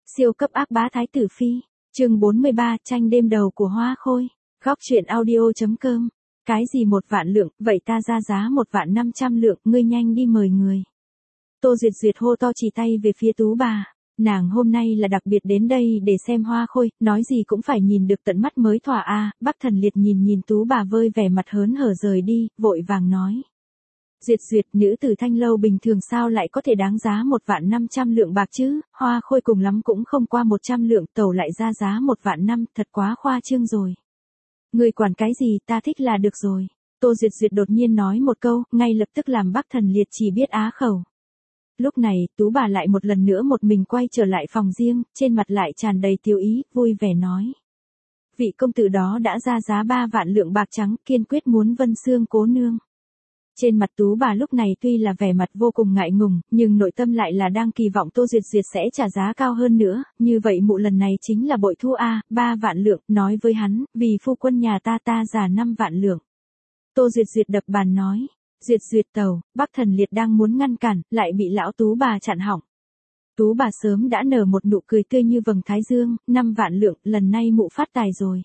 Siêu cấp ác bá Thái tử Phi, chương 43, tranh đêm đầu của Hoa Khôi, góc truyện audio.com. Cái gì 1.000.000 lượng, vậy ta ra giá 1.500.000 lượng, ngươi nhanh đi mời người. Tô Duyệt Duyệt hô to chỉ tay về phía Tú bà. Nàng hôm nay là đặc biệt đến đây để xem Hoa Khôi, nói gì cũng phải nhìn được tận mắt mới thỏa a. Bắc Thần Liệt nhìn Tú bà vơi vẻ mặt hớn hở rời đi, vội vàng nói. Duyệt Duyệt, nữ tử Thanh Lâu bình thường sao lại có thể đáng giá 1.500.000 lượng bạc chứ, Hoa Khôi cùng lắm cũng không qua 100 lượng, tẩu lại ra giá 1.500.000, thật quá khoa trương rồi. Người quản cái gì, ta thích là được rồi. Tô Duyệt Duyệt đột nhiên nói một câu, ngay lập tức làm Bắc Thần Liệt chỉ biết á khẩu. Lúc này, Tú bà lại một lần nữa một mình quay trở lại phòng riêng, trên mặt lại tràn đầy tiêu ý, vui vẻ nói. Vị công tử đó đã ra giá 3 vạn lượng bạc trắng, kiên quyết muốn Vân Xương cố nương. Trên mặt Tú bà lúc này tuy là vẻ mặt vô cùng ngại ngùng, nhưng nội tâm lại là đang kỳ vọng Tô Duyệt Duyệt sẽ trả giá cao hơn nữa, như vậy mụ lần này chính là bội thu a, 3 vạn lượng, nói với hắn, vì phu quân nhà ta giả 5 vạn lượng. Tô Duyệt Duyệt đập bàn nói, Duyệt Duyệt tẩu, Bắc Thần Liệt đang muốn ngăn cản, lại bị lão Tú bà chặn hỏng. Tú bà sớm đã nở một nụ cười tươi như vầng thái dương, 5 vạn lượng, lần này mụ phát tài rồi.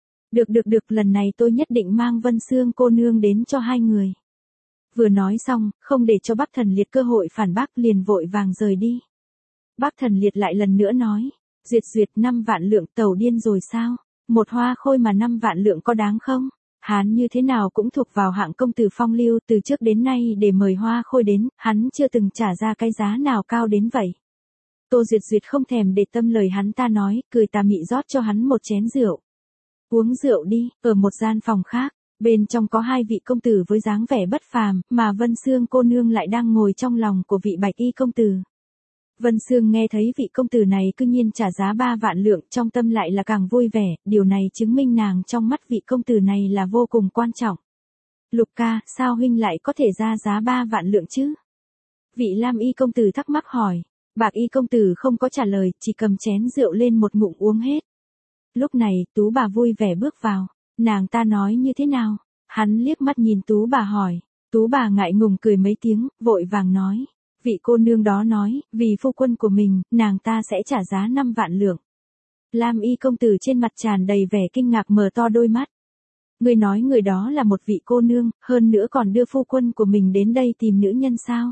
Được, lần này tôi nhất định mang Vân Xương cô nương đến cho hai người. Vừa nói xong, không để cho Bắc Thần Liệt cơ hội phản bác, liền vội vàng rời đi. Bắc Thần Liệt lại lần nữa nói, Duyệt Duyệt, 5 vạn lượng, tẩu điên rồi sao? Một Hoa Khôi mà 5 vạn lượng có đáng không? Hắn như thế nào cũng thuộc vào hạng công tử phong lưu, từ trước đến nay để mời Hoa Khôi đến, hắn chưa từng trả ra cái giá nào cao đến vậy. Tô Duyệt Duyệt không thèm để tâm lời hắn ta nói, cười tà mị rót cho hắn một chén rượu. Uống rượu đi, ở một gian phòng khác. Bên trong có hai vị công tử với dáng vẻ bất phàm, mà Vân Xương cô nương lại đang ngồi trong lòng của vị bạch y công tử. Vân Xương nghe thấy vị công tử này cư nhiên trả giá 3 vạn lượng, trong tâm lại là càng vui vẻ, điều này chứng minh nàng trong mắt vị công tử này là vô cùng quan trọng. Lục ca, sao huynh lại có thể ra giá 3 vạn lượng chứ? Vị lam y công tử thắc mắc hỏi, bạc y công tử không có trả lời, chỉ cầm chén rượu lên một ngụm uống hết. Lúc này, Tú bà vui vẻ bước vào. Nàng ta nói như thế nào? Hắn liếc mắt nhìn Tú bà hỏi. Tú bà ngại ngùng cười mấy tiếng, vội vàng nói. Vị cô nương đó nói, vì phu quân của mình, nàng ta sẽ trả giá 5 vạn lượng. Lam y công tử trên mặt tràn đầy vẻ kinh ngạc mở to đôi mắt. Người nói người đó là một vị cô nương, hơn nữa còn đưa phu quân của mình đến đây tìm nữ nhân sao?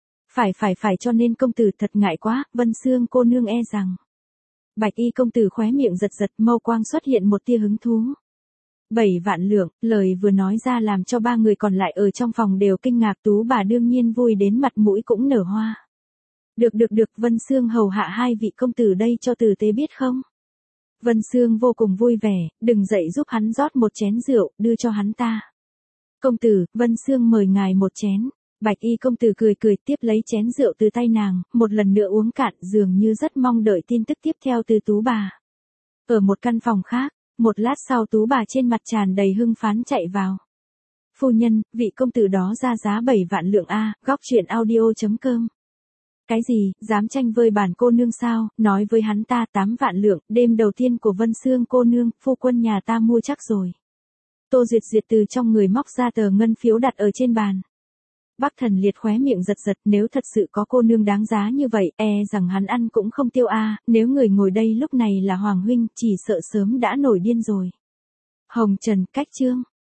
Phải cho nên công tử thật ngại quá, Vân Xương cô nương e rằng. Bạch y công tử khóe miệng giật mâu quang xuất hiện một tia hứng thú. 7 vạn lượng, lời vừa nói ra làm cho ba người còn lại ở trong phòng đều kinh ngạc. Tú bà đương nhiên vui đến mặt mũi cũng nở hoa. Được, Vân Xương hầu hạ hai vị công tử đây cho tử tế biết không? Vân Xương vô cùng vui vẻ, đừng dậy giúp hắn rót một chén rượu, đưa cho hắn ta. Công tử, Vân Xương mời ngài một chén. Bạch y công tử cười tiếp lấy chén rượu từ tay nàng, một lần nữa uống cạn, dường như rất mong đợi tin tức tiếp theo từ Tú bà. Ở một căn phòng khác. Một lát sau Tú bà trên mặt tràn đầy hưng phấn chạy vào. Phu nhân, vị công tử đó ra giá 7 vạn lượng a, góc truyện audio.com. Cái gì, dám tranh với bản cô nương sao, nói với hắn ta 8 vạn lượng, đêm đầu tiên của Vân Xương cô nương, phu quân nhà ta mua chắc rồi. Tô Duyệt Duyệt từ trong người móc ra tờ ngân phiếu đặt ở trên bàn. Bắc Thần Liệt khóe miệng giật, nếu thật sự có cô nương đáng giá như vậy, rằng hắn ăn cũng không tiêu a, nếu người ngồi đây lúc này là Hoàng huynh, chỉ sợ sớm đã nổi điên rồi. Hồng Trần, cách chương.